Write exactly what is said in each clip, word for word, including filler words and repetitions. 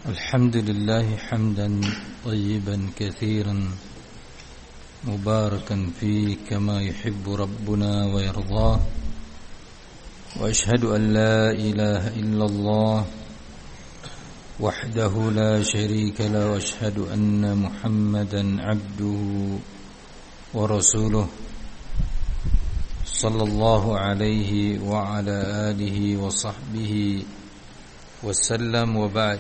الحمد لله حمدا طيبا كثيرا مباركا فيه كما يحب ربنا ويرضاه، وأشهد أن لا إله إلا الله وحده لا شريك له، وأشهد أن محمدا عبده ورسوله صلى الله عليه وعلى آله وصحبه وسلم، وبعد.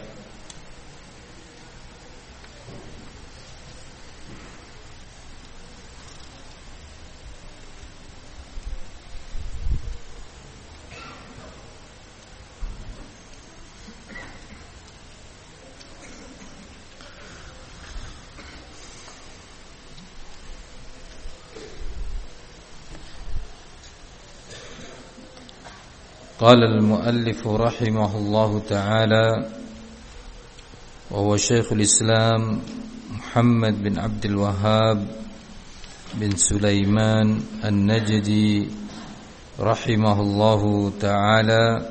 قال المؤلف رحمه الله تعالى، وهو شيخ الإسلام محمد بن عبد الوهاب بن سليمان النجدي رحمه الله تعالى: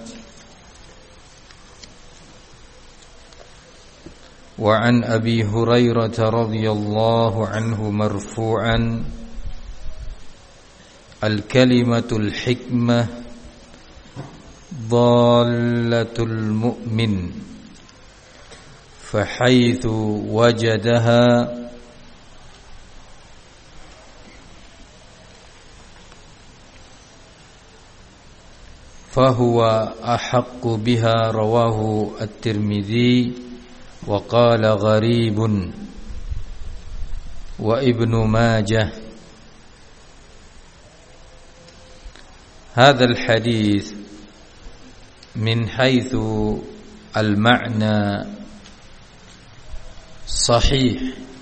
وعن أبي هريرة رضي الله عنه مرفوعا: الكلمة الحكمة ضالة المؤمن، فحيث وجدها فهو أحق بها. رواه الترمذي وقال غريب، وابن ماجه. هذا الحديث من حيث المعنى صحيح،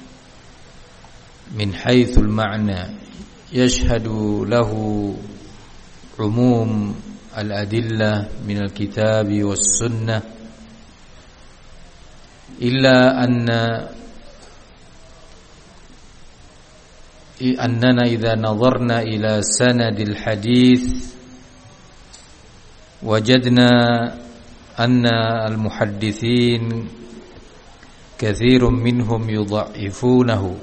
من حيث المعنى يشهد له عموم الأدلة من الكتاب والسنة، إلا أن أننا إذا نظرنا إلى سند الحديث وجدنا أن المحدثين كثير منهم يضعفونه.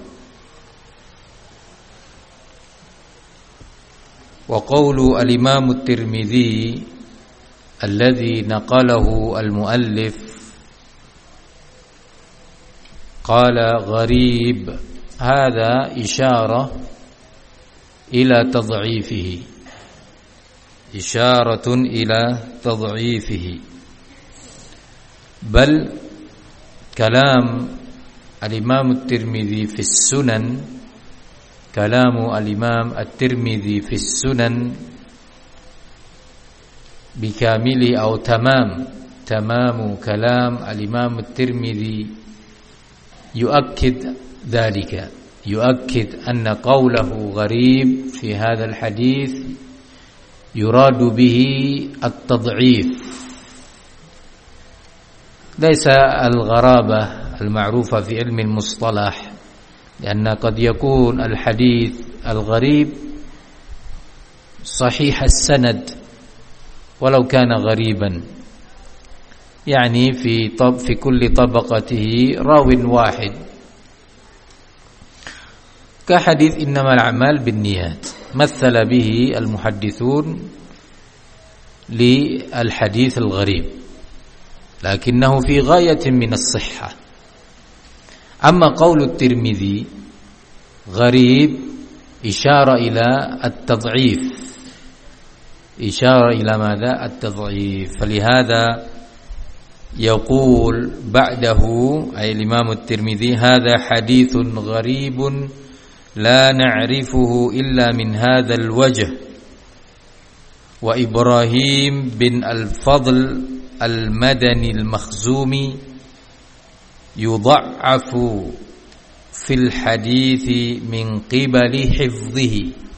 وقول الإمام الترمذي الذي نقله المؤلف قال غريب، هذا إشارة إلى تضعيفه، إشارة إلى تضعيفه. بل كلام الإمام الترمذي في السنن، كلام الإمام الترمذي في السنن بكامله أو تمام تمام كلام الإمام الترمذي يؤكد ذلك، يؤكد أن قوله غريب في هذا الحديث يراد به التضعيف، ليس الغرابة المعروفة في علم المصطلح، لأن قد يكون الحديث الغريب صحيح السند ولو كان غريبا، يعني في طب في كل طبقته راو واحد، كحديث إنما الأعمال بالنيات، مثل به المحدثون للحديث الغريب، لكنه في غاية من الصحة. أما قول الترمذي غريب إشارة إلى التضعيف، إشارة إلى ماذا؟ التضعيف. فلهذا يقول بعده أي الإمام الترمذي: هذا حديث غريب لا نعرفه إلا من هذا الوجه. وإبراهيم بن الفضل المدني المخزومي يضعف في الحديث من قبل حفظه.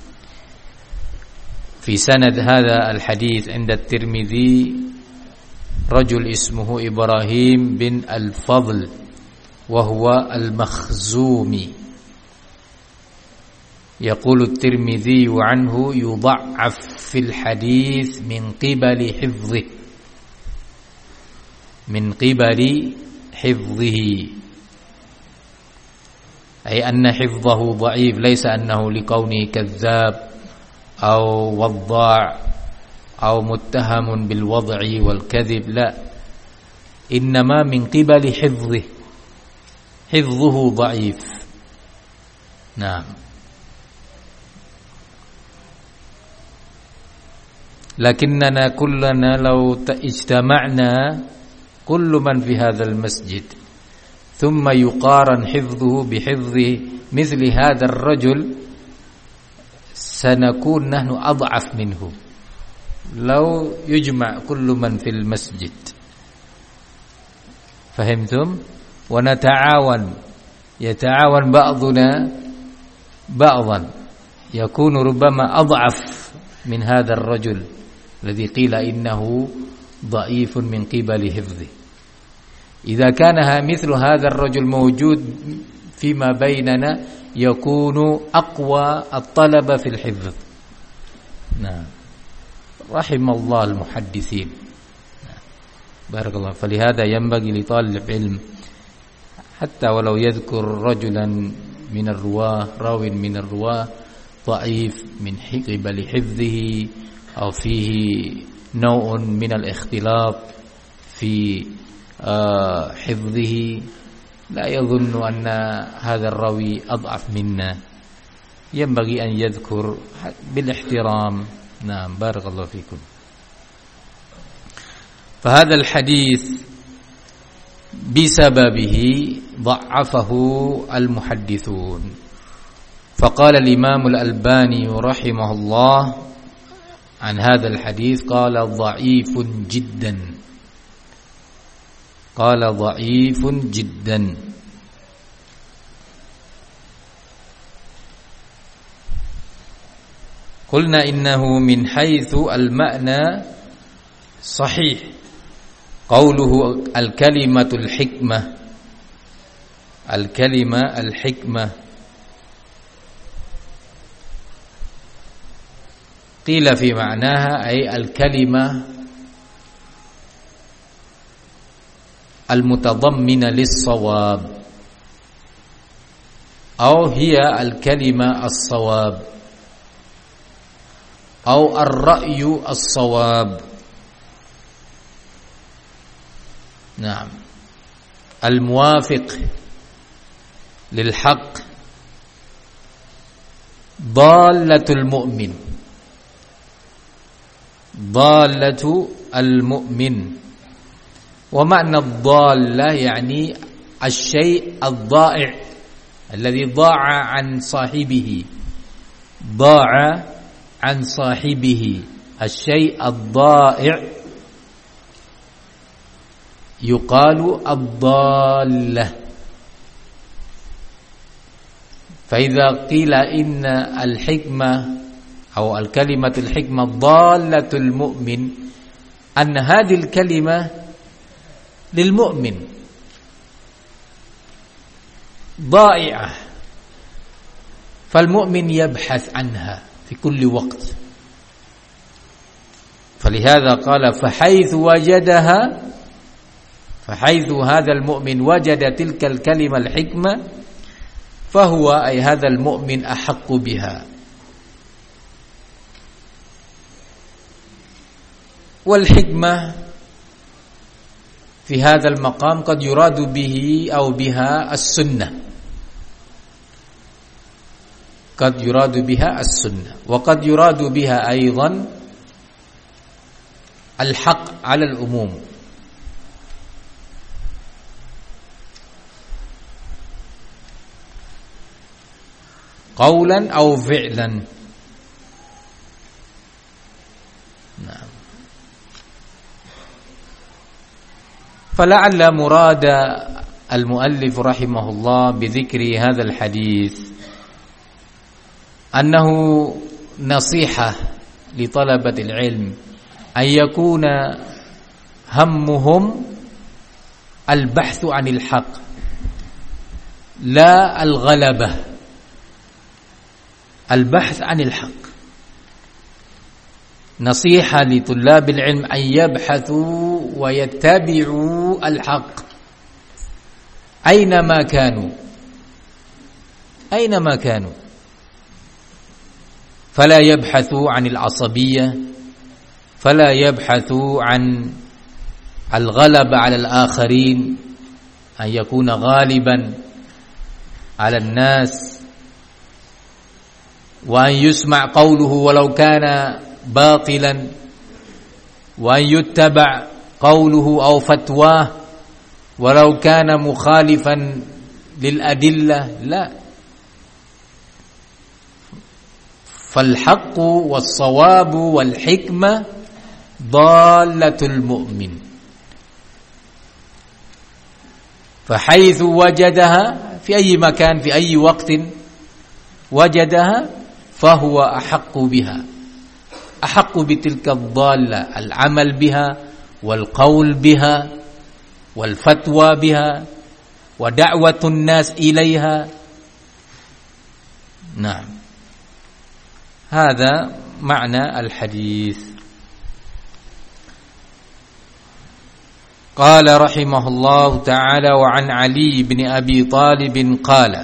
في سند هذا الحديث عند الترمذي رجل اسمه إبراهيم بن الفضل وهو المخزومي، يقول الترمذي عنه يضعف في الحديث من قبل حفظه، من قبل حفظه، أي أن حفظه ضعيف، ليس أنه لكونه كذاب أو وضاع أو متهم بالوضع والكذب، لا، إنما من قبل حفظه، حفظه ضعيف. نعم. لكننا كلنا لو اجتمعنا كل من في هذا المسجد ثم يقارن حفظه بحفظ مثل هذا الرجل سنكون نحن أضعف منه لو يجمع كل من في المسجد. فهمتم؟ ونتعاون، يتعاون بعضنا بعضا، يكون ربما أضعف من هذا الرجل الذي قيل إنه ضعيف من قبل حفظه. إذا كان مثل هذا الرجل موجود فيما بيننا يكون أقوى الطلبة في الحفظ. نعم. رحم الله المحدثين. بارك الله. فلهذا ينبغي لطالب العلم حتى ولو يذكر رجلا من الرواه، راو من الرواه ضعيف من قبل حفظه أو فيه نوع من الاختلاط في حفظه، لا يظن أن هذا الراوي أضعف منا، ينبغي أن يذكر بالاحترام. نعم. بارك الله فيكم. فهذا الحديث بسببه ضعفه المحدثون. فقال الإمام الألباني رحمه الله عن هذا الحديث، قال ضعيف جدا، قال ضعيف جدا. قلنا إنه من حيث المعنى صحيح، قوله الكلمة الحكمة، الكلمة الحكمة قيل في معناها أي الكلمة المتضمنة للصواب، أو هي الكلمة الصواب، أو الرأي الصواب. نعم. الموافق للحق، ضالة المؤمن، ضالة المؤمن. ومعنى الضالة يعني الشيء الضائع الذي ضاع عن صاحبه، ضاع عن صاحبه، الشيء الضائع يقال الضالة. فإذا قيل إن الحكمة أو الكلمة الحكمة ضالة المؤمن، أن هذه الكلمة للمؤمن ضائعة، فالمؤمن يبحث عنها في كل وقت. فلهذا قال فحيث وجدها، فحيث هذا المؤمن وجد تلك الكلمة الحكمة فهو أي هذا المؤمن أحق بها. والحكمة في هذا المقام قد يراد به أو بها السنة، قد يراد بها السنة، وقد يراد بها أيضا الحق على العموم. قولا أو فعلا. نعم. فلعل مراد المؤلف رحمه الله بذكر هذا الحديث أنه نصيحة لطلبة العلم أن يكون همهم البحث عن الحق لا الغلبة، البحث عن الحق. نصيحة لطلاب العلم أن يبحثوا ويتبعوا الحق أينما كانوا أينما كانوا فلا يبحثوا عن العصبية، فلا يبحثوا عن الغلبة على الآخرين، أن يكون غالبا على الناس، وأن يسمع قوله ولو كان باطلا، وأن يتبع قوله أو فتواه ولو كان مخالفا للأدلة. لا، فالحق والصواب والحكمة ضالة المؤمن، فحيث وجدها في أي مكان في أي وقت وجدها فهو أحق بها، أحق بتلك الضالة، العمل بها والقول بها والفتوى بها ودعوة الناس إليها. نعم، هذا معنى الحديث. قال رحمه الله تعالى: وعن علي بن أبي طالب قال: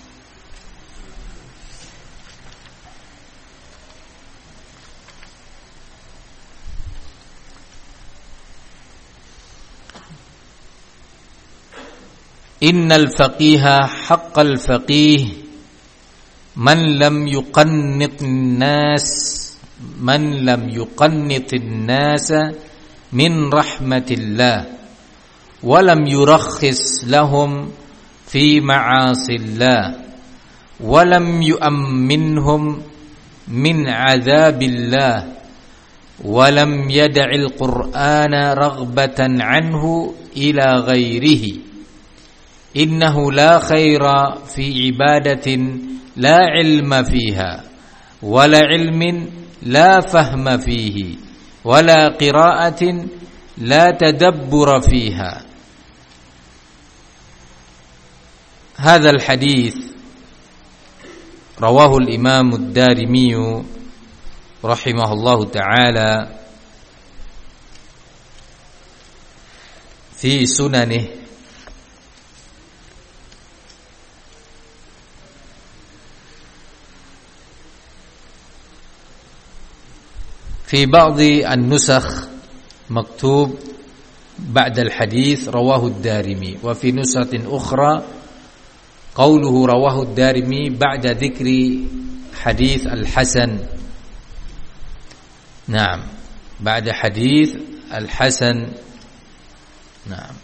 إن الفقيه حق الفقيه من لم يقنط الناس من لم يقنط الناس من رحمة الله ولم يرخص لهم في معاصي الله ولم يؤمنهم من عذاب الله ولم يدع القرآن رغبة عنه إلى غيره. إنه لا خير في عبادة لا علم فيها ولا علم لا فهم فيه ولا قراءة لا تدبر فيها. هذا الحديث رواه الإمام الدارمي رحمه الله تعالى في سننه في بعض النسخ مكتوب بعد الحديث رواه الدارمي، وفي نسخة أخرى قوله رواه الدارمي بعد ذكر حديث الحسن. نعم، بعد حديث الحسن. نعم،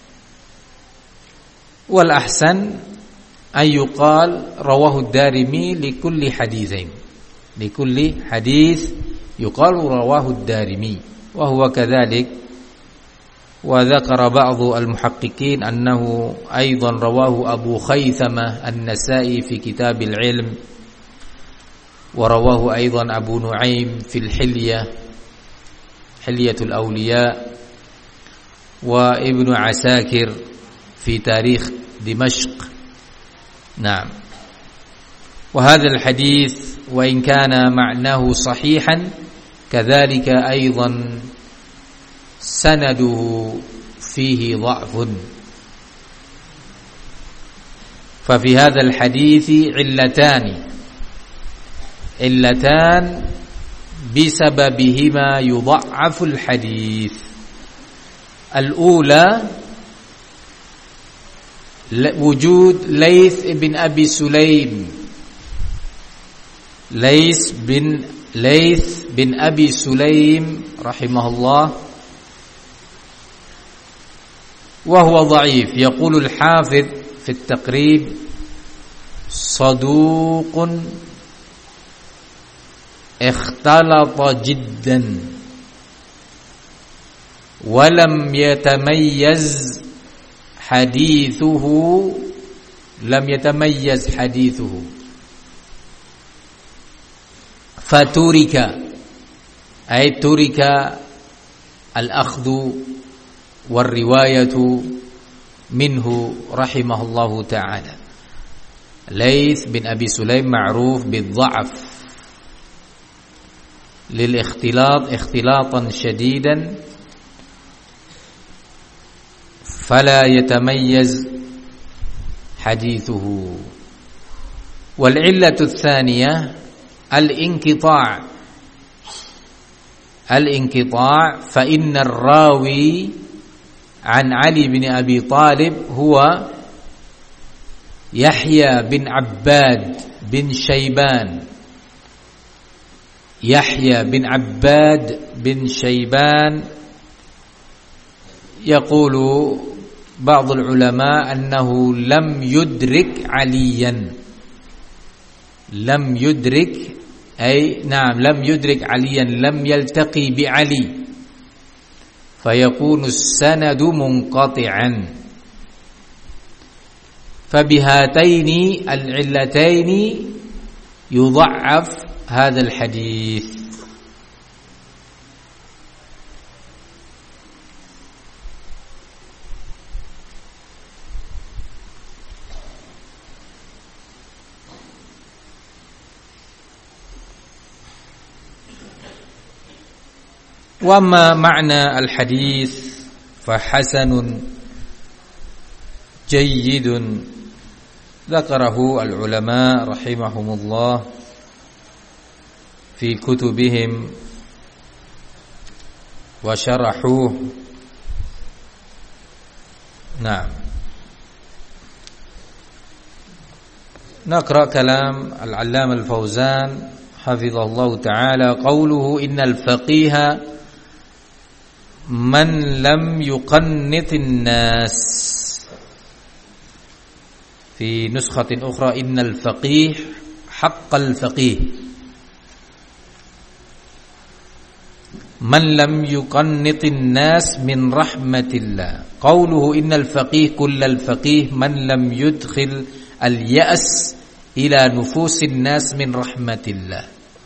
والأحسن أن يقال رواه الدارمي لكل حديثين، لكل حديث يقال رواه الدارمي، وهو كذلك. وذكر بعض المحققين أنه أيضا رواه أبو خيثمة النسائي في كتاب العلم، ورواه أيضا أبو نعيم في الحلية، حلية الأولياء، وابن عساكر في تاريخ دمشق. نعم، وهذا الحديث وإن كان معناه صحيحا كذلك أيضا سنده فيه ضعف، ففي هذا الحديث علتان علتان بسببهما يضعف الحديث. الأولى وجود ليث بن أبي سليم ليث بن ليث بن أبي سليم رحمه الله، وهو ضعيف. يقول الحافظ في التقريب: صدوق اختلط جدا ولم يتميز حديثه لم يتميز حديثه فترك، أي ترك الأخذ والرواية منه رحمه الله تعالى. ليث بن أبي سليم معروف بالضعف للاختلاط اختلاطا شديدا، فلا يتميز حديثه. والعلة الثانية الانقطاع الانقطاع فإن الراوي عن علي بن أبي طالب هو يحيى بن عباد بن شيبان يحيى بن عباد بن شيبان. يقول بعض العلماء أنه لم يدرك عليا لم يدرك أي نعم لم يدرك عليا لم يلتقي بعلي فيكون السند منقطعا. فبهاتين العلتين يضعف هذا الحديث. وما معنى الحديث فحسن جيد ذكره العلماء رحمهم الله في كتبهم وشرحوه. نعم نقرأ كلام العلامة الفوزان حفظه الله تعالى قوله إن الفقيه من لم يقنط الناس. في نسخة أخرى إن الفقيه حق الفقيه من لم يقنط الناس من رحمة الله. قوله إن الفقيه كل الفقيه من لم يدخل اليأس إلى نفوس الناس من رحمة الله.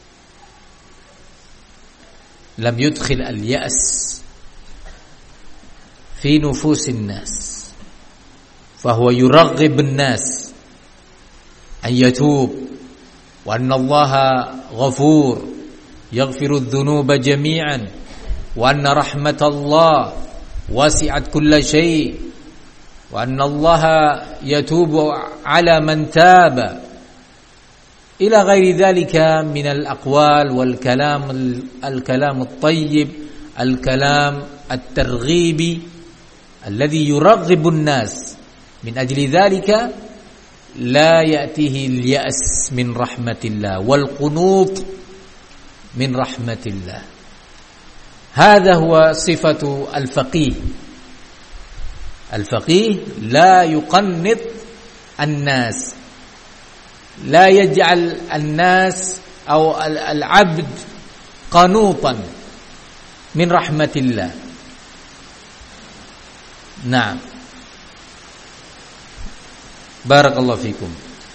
لم يدخل اليأس في نفوس الناس فهو يرغب الناس أن يتوب وأن الله غفور يغفر الذنوب جميعا وأن رحمة الله وسعت كل شيء وأن الله يتوب على من تاب إلى غير ذلك من الأقوال والكلام الكلام الطيب الكلام الترغيبي الذي يرغب الناس. من أجل ذلك لا يأتيه اليأس من رحمة الله والقنوط من رحمة الله. هذا هو صفة الفقيه. الفقيه لا يقنط الناس لا يجعل الناس أو العبد قنوطا من رحمة الله. نعم بارك الله فيكم.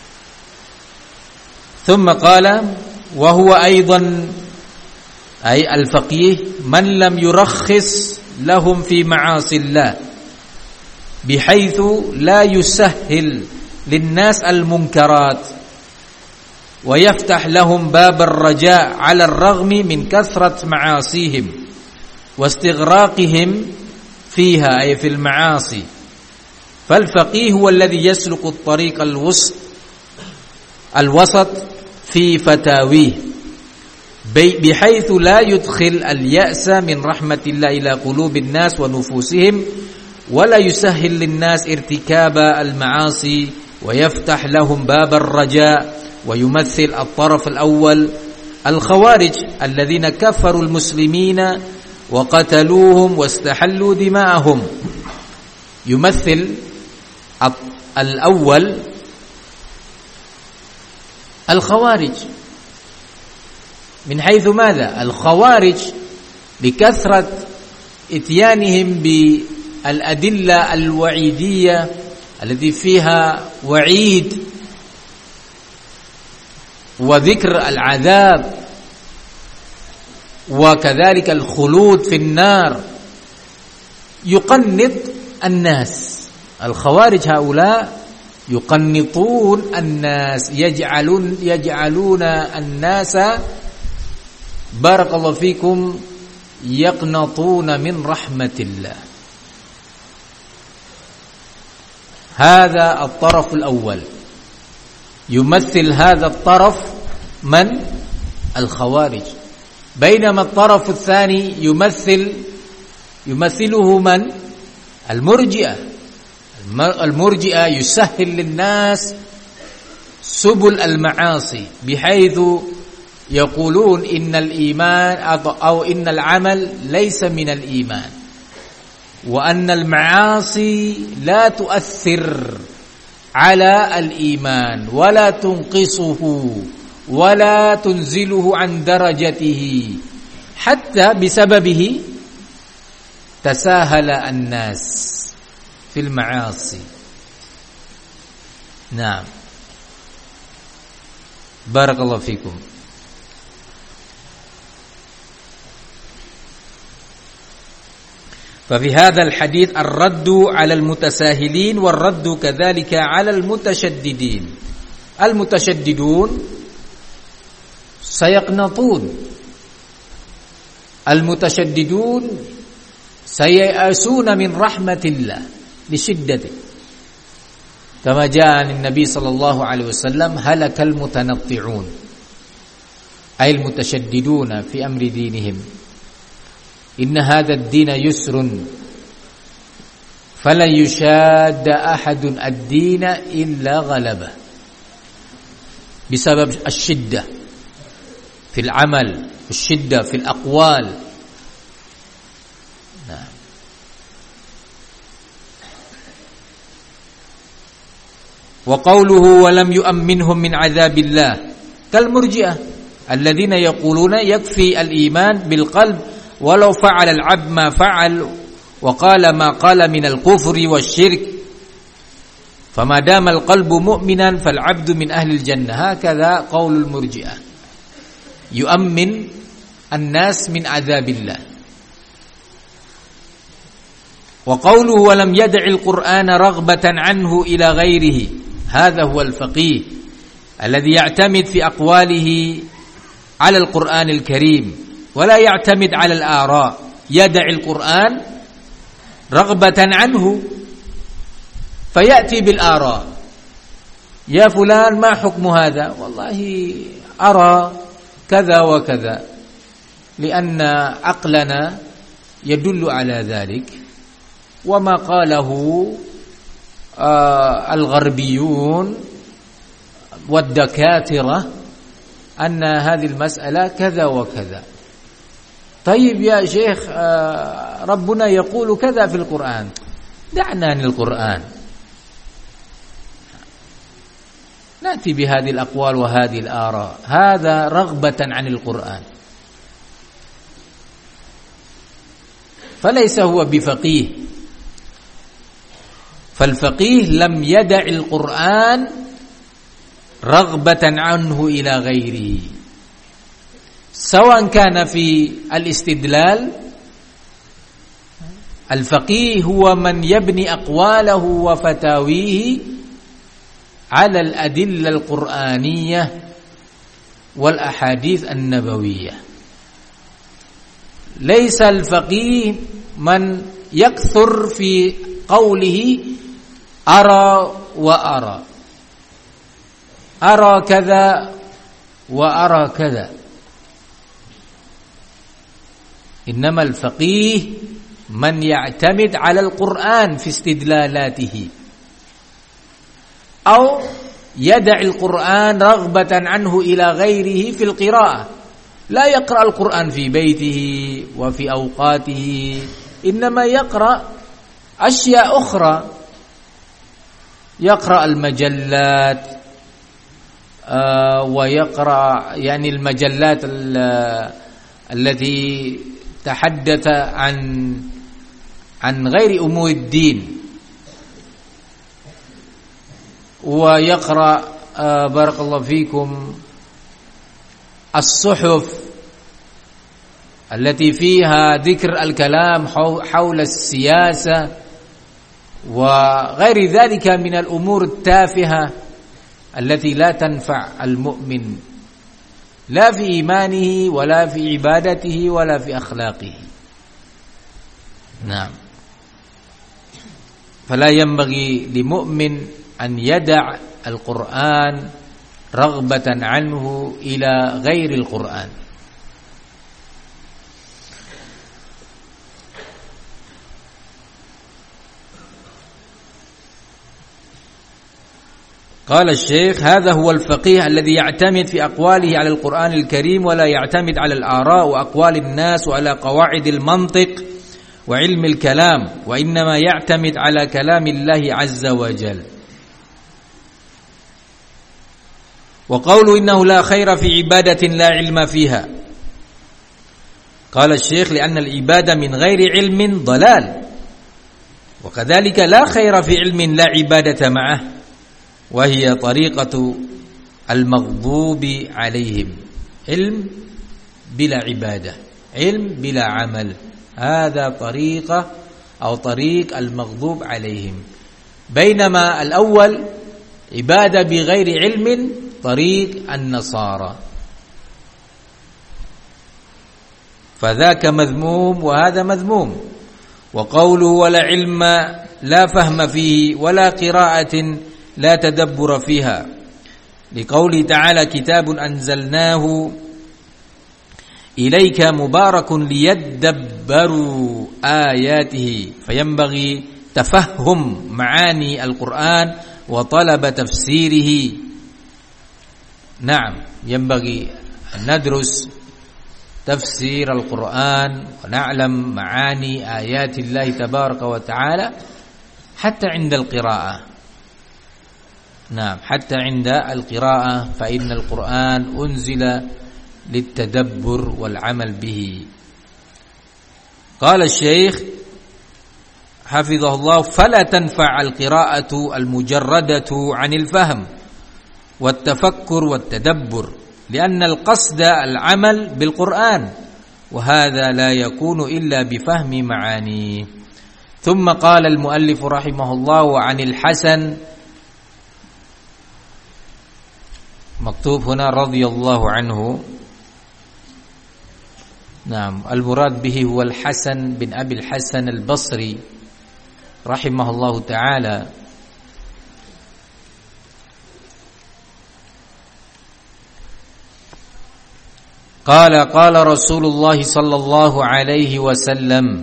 ثم قال وهو أيضا أي الفقيه من لم يرخص لهم في معاصي الله بحيث لا يسهل للناس المنكرات ويفتح لهم باب الرجاء على الرغم من كثرة معاصيهم واستغراقهم فيها أي في المعاصي. فالفقيه هو الذي يسلك الطريق الوسط الوسط في فتاويه بحيث لا يدخل اليأس من رحمة الله إلى قلوب الناس ونفوسهم ولا يسهل للناس ارتكاب المعاصي ويفتح لهم باب الرجاء. ويمثل الطرف الأول الخوارج الذين كفروا المسلمين وقتلوهم واستحلوا دماءهم. يمثل الأول الخوارج من حيث ماذا؟ الخوارج بكثرة اتيانهم بالأدلة الوعيدية التي فيها وعيد وذكر العذاب وكذلك الخلود في النار يقنط الناس. الخوارج هؤلاء يقنطون الناس يجعلون يجعلون الناس بارك الله فيكم يقنطون من رحمة الله. هذا الطرف الأول، يمثل هذا الطرف من؟ الخوارج. بينما الطرف الثاني يمثل يمثله من؟ المرجئة. المرجئة يسهل للناس سبل المعاصي، بحيث يقولون إن الإيمان أو إن العمل ليس من الإيمان، وأن المعاصي لا تؤثر على الإيمان ولا تنقصه ولا تنزله عن درجته، حتى بسببه تساهل الناس في المعاصي. نعم، بارك الله فيكم. ففي هذا الحديث الرد على المتساهلين والرد كذلك على المتشددين. المتشددون سيقنطون، المتشددون سيأسون من رحمة الله لشدته، كما جاء عن النبي صلى الله عليه وسلم: هلك المتنطعون، أي المتشددون في أمر دينهم. إن هذا الدين يسر فلن يشاد أحد الدين إلا غلبه، بسبب الشدة في العمل، الشدة في الأقوال. نعم. وقوله ولم يؤمنهم من عذاب الله كالمرجئة الذين يقولون يكفي الإيمان بالقلب ولو فعل العبد ما فعل وقال ما قال من الكفر والشرك، فما دام القلب مؤمنا فالعبد من أهل الجنة. هكذا قول المرجئة، يؤمن الناس من عذاب الله. وقوله ولم يدع القرآن رغبة عنه إلى غيره، هذا هو الفقيه الذي يعتمد في أقواله على القرآن الكريم ولا يعتمد على الآراء، يدع القرآن رغبة عنه فيأتي بالآراء. يا فلان ما حكم هذا؟ والله أرى كذا وكذا، لأن عقلنا يدل على ذلك، وما قاله آه الغربيون والدكاترة أن هذه المسألة كذا وكذا. طيب يا شيخ، آه ربنا يقول كذا في القرآن، دعنا عن القرآن، نأتي بهذه الأقوال وهذه الآراء، هذا رغبة عن القرآن، فليس هو بفقيه. فالفقيه لم يدع القرآن رغبة عنه إلى غيره، سواء كان في الاستدلال. الفقيه هو من يبني أقواله وفتاويه على الأدلة القرآنية والأحاديث النبوية. ليس الفقيه من يكثر في قوله أرى وأرى، أرى كذا وأرى كذا، إنما الفقيه من يعتمد على القرآن في استدلالاته، أو يدع القرآن رغبة عنه إلى غيره في القراءة، لا يقرأ القرآن في بيته وفي أوقاته، إنما يقرأ أشياء أخرى، يقرأ المجلات آه ويقرأ يعني المجلات التي تحدث عن عن غير أمور الدين، ويقرأ آه بارك الله فيكم الصحف التي فيها ذكر الكلام حول السياسة وغير ذلك من الأمور التافهة التي لا تنفع المؤمن لا في إيمانه ولا في عبادته ولا في أخلاقه. نعم. فلا ينبغي لمؤمن أن يدع القرآن رغبة عنه إلى غير القرآن. قال الشيخ: هذا هو الفقيه الذي يعتمد في أقواله على القرآن الكريم ولا يعتمد على الآراء وأقوال الناس وعلى قواعد المنطق وعلم الكلام، وإنما يعتمد على كلام الله عز وجل. وقوله إنه لا خير في عبادة لا علم فيها، قال الشيخ: لأن العبادة من غير علم ضلال، وكذلك لا خير في علم لا عبادة معه، وهي طريقة المغضوب عليهم، علم بلا عبادة، علم بلا عمل، هذا طريقة أو طريق المغضوب عليهم. بينما الأول عبادة بغير علم طريق النصارى، فذاك مذموم وهذا مذموم. وقوله ولا علم لا فهم فيه ولا قراءة لا تدبر فيها، لقوله تعالى: كتاب أنزلناه إليك مبارك ليدبروا آياته، فينبغي تفهم معاني القرآن وطلب تفسيره. نعم، ينبغي أن ندرس تفسير القرآن ونعلم معاني آيات الله تبارك وتعالى حتى عند القراءة. نعم، حتى عند القراءة، فإن القرآن أنزل للتدبر والعمل به. قال الشيخ حفظه الله: فلا تنفع القراءة المجردة عن الفهم والتفكر والتدبر، لأن القصد العمل بالقرآن، وهذا لا يكون إلا بفهم معانيه. ثم قال المؤلف رحمه الله: عن الحسن، مكتوب هنا رضي الله عنه، نعم، المراد به هو الحسن بن أبي الحسن البصري رحمه الله تعالى. قال: قال رسول الله صلى الله عليه وسلم: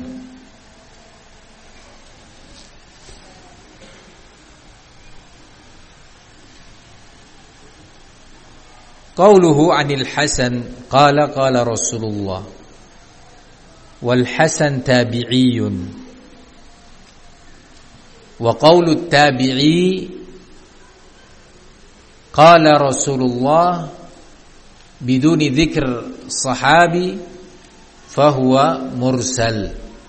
قوله عن الحسن قال قال رسول الله، والحسن تابعي، وقول التابعي قال رسول الله بدون ذكر صحابي فهو مرسل.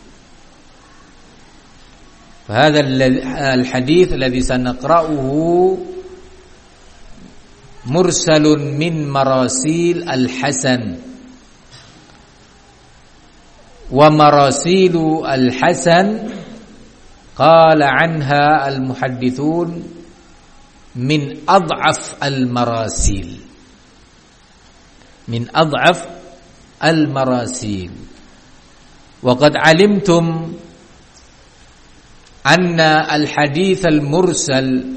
فهذا الحديث الذي سنقرأه مرسل من مراسيل الحسن، ومراسيل الحسن قال عنها المحدثون من أضعف المراسيل، من أضعف المراسيل. وقد علمتم أن الحديث المرسل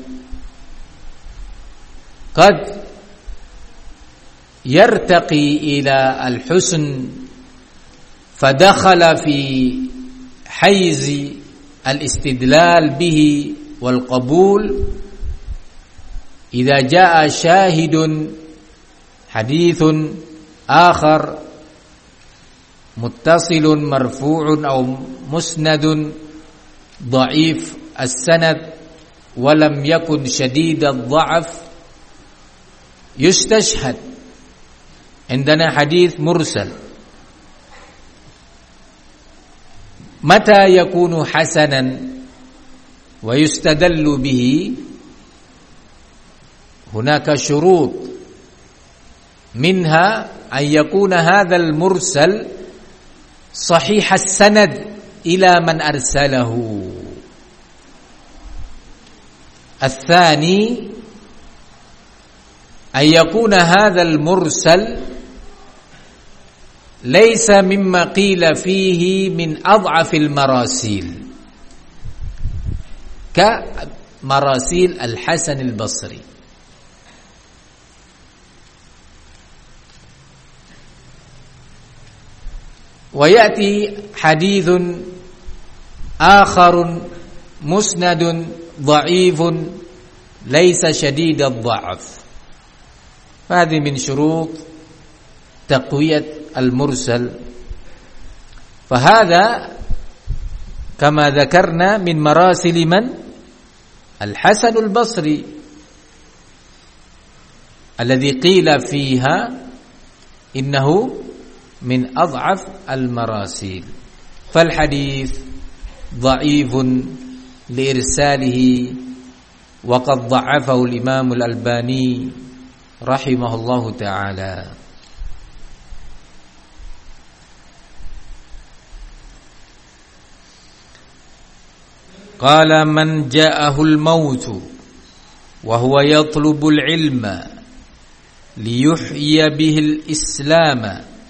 قد يرتقي إلى الحسن، فدخل في حيز الاستدلال به والقبول إذا جاء شاهد حديث آخر متصل مرفوع أو مسند ضعيف السند ولم يكن شديد الضعف يستشهد. عندنا حديث مرسل، متى يكون حسنا ويستدل به؟ هناك شروط، منها أن يكون هذا المرسل صحيح السند إلى من أرسله. الثاني أن يكون هذا المرسل ليس مما قيل فيه من أضعف المراسيل، كمراسيل الحسن البصري. ويأتي حديث آخر مسند ضعيف ليس شديد الضعف، هذه من شروط تقوية المرسل. فهذا كما ذكرنا من مراسل من؟ الحسن البصري الذي قيل فيها إنه من أضعف المراسيل، فالحديث ضعيف لإرساله، وقد ضعفه الإمام الألباني رحمه الله تعالى. قال: من جاءه الموت وهو يطلب العلم ليحيي به الإسلام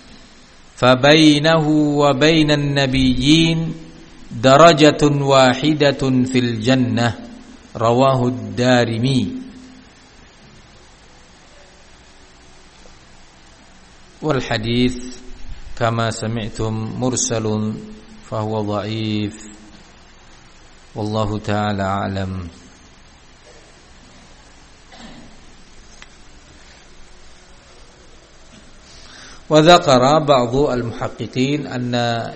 فبينه وبين النبيين درجة واحدة في الجنة، رواه الدارمي. والحديث كما سمعتم مرسل فهو ضعيف، والله تعالى أعلم. وذكر بعض المحققين أن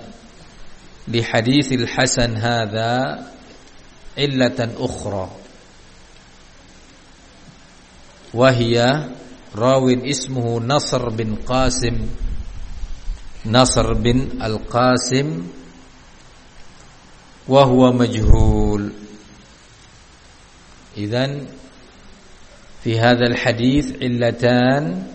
لحديث الحسن هذا علة أخرى، وهي راو اسمه نصر بن قاسم نصر بن القاسم وهو مجهول. إذن في هذا الحديث علتان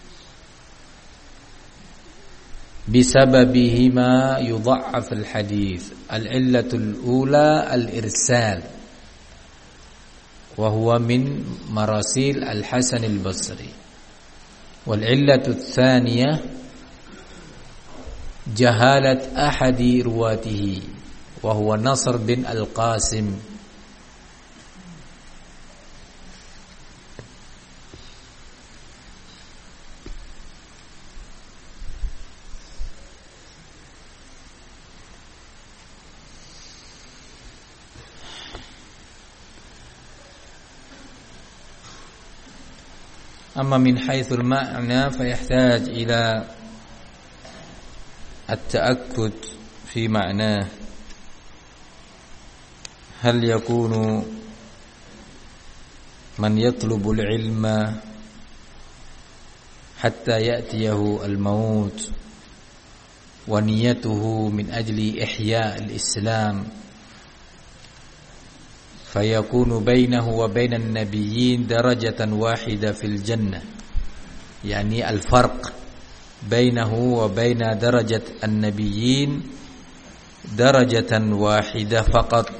بسببهما يضعف الحديث. العلة الأولى الإرسال، وهو من مراسيل الحسن البصري. والعلة الثانية جهالة أحد رواته وهو نصر بن القاسم. أما من حيث المعنى فيحتاج إلى التأكد في معناه، هل يكون من يطلب العلم حتى يأتيه الموت ونيته من أجل إحياء الإسلام فيكون بينه وبين النبيين درجة واحدة في الجنة، يعني الفرق بينه وبين درجة النبيين درجة واحدة فقط.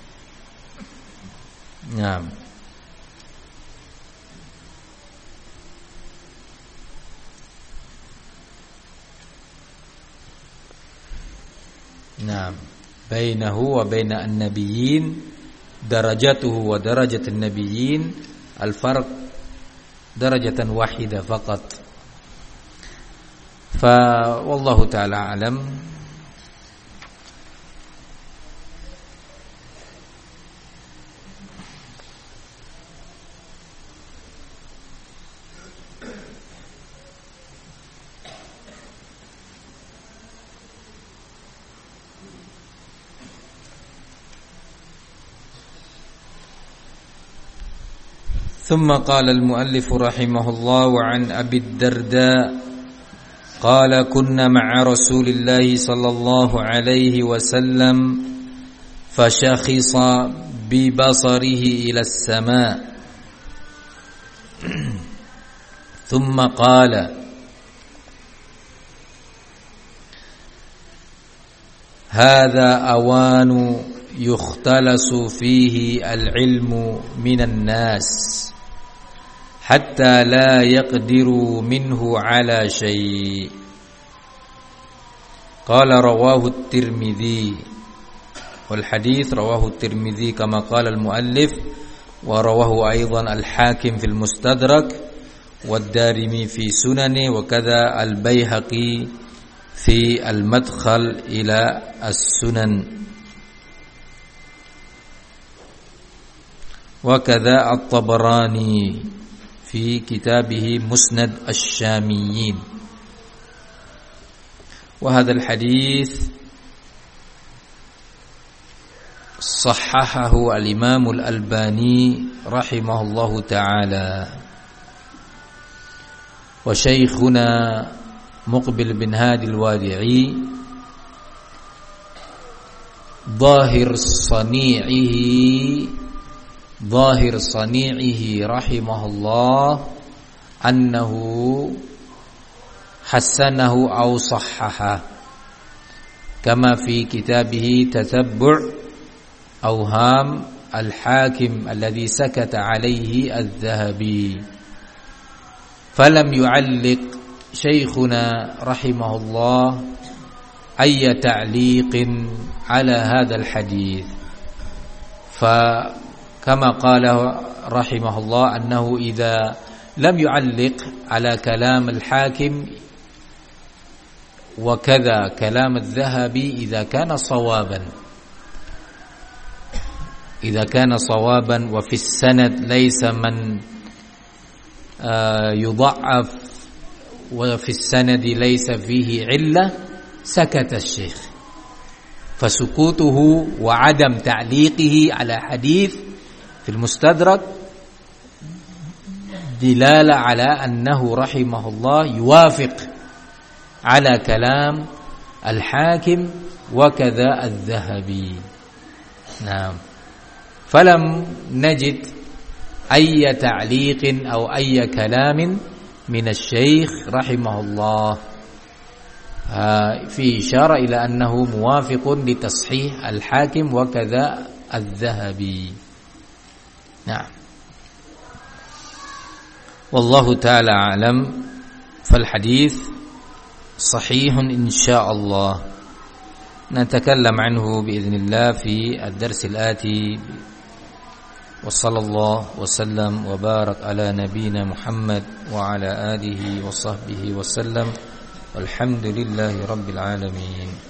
نعم. نعم، بينه وبين النبيين درجته ودرجة النبيين الفرق درجة واحدة فقط. فوالله تعالى أعلم. ثم قال المؤلف رحمه الله: وعن أبي الدرداء قال: كنا مع رسول الله صلى الله عليه وسلم فشخص ببصره إلى السماء ثم قال: هذا أوان يختلس فيه العلم من الناس حتى لا يقدروا منه على شيء. قال: رواه الترمذي. والحديث رواه الترمذي كما قال المؤلف، ورواه أيضا الحاكم في المستدرك والدارمي في سننه، وكذا البيهقي في المدخل إلى السنن، وكذا الطبراني في كتابه مسند الشاميين. وهذا الحديث صححه الإمام الألباني رحمه الله تعالى. وشيخنا مقبل بن هادي الوادعي ظاهر صنيعه ظاهر صنيعه رحمه الله أنه حسنه أو صححه، كما في كتابه تتبع أوهام الحاكم الذي سكت عليه الذهبي. فلم يعلق شيخنا رحمه الله أي تعليق على هذا الحديث، فكما قال رحمه الله أنه إذا لم يعلق على كلام الحاكم وكذا كلام الذهبي إذا كان صوابا إذا كان صوابا وفي السند ليس من يضعف وفي السند ليس فيه علة، سكت الشيخ. فسكوته وعدم تعليقه على حديث في المستدرك دلالة على أنه رحمه الله يوافق على كلام الحاكم وكذا الذهبي. نعم. فلم نجد أي تعليق أو أي كلام من الشيخ رحمه الله في إشارة إلى أنه موافق لتصحيح الحاكم وكذا الذهبي. نعم. والله تعالى أعلم، فالحديث صحيح إن شاء الله، نتكلم عنه بإذن الله في الدرس الآتي. وصلى الله وسلم وبارك على نبينا محمد وعلى آله وصحبه وسلم، والحمد لله رب العالمين.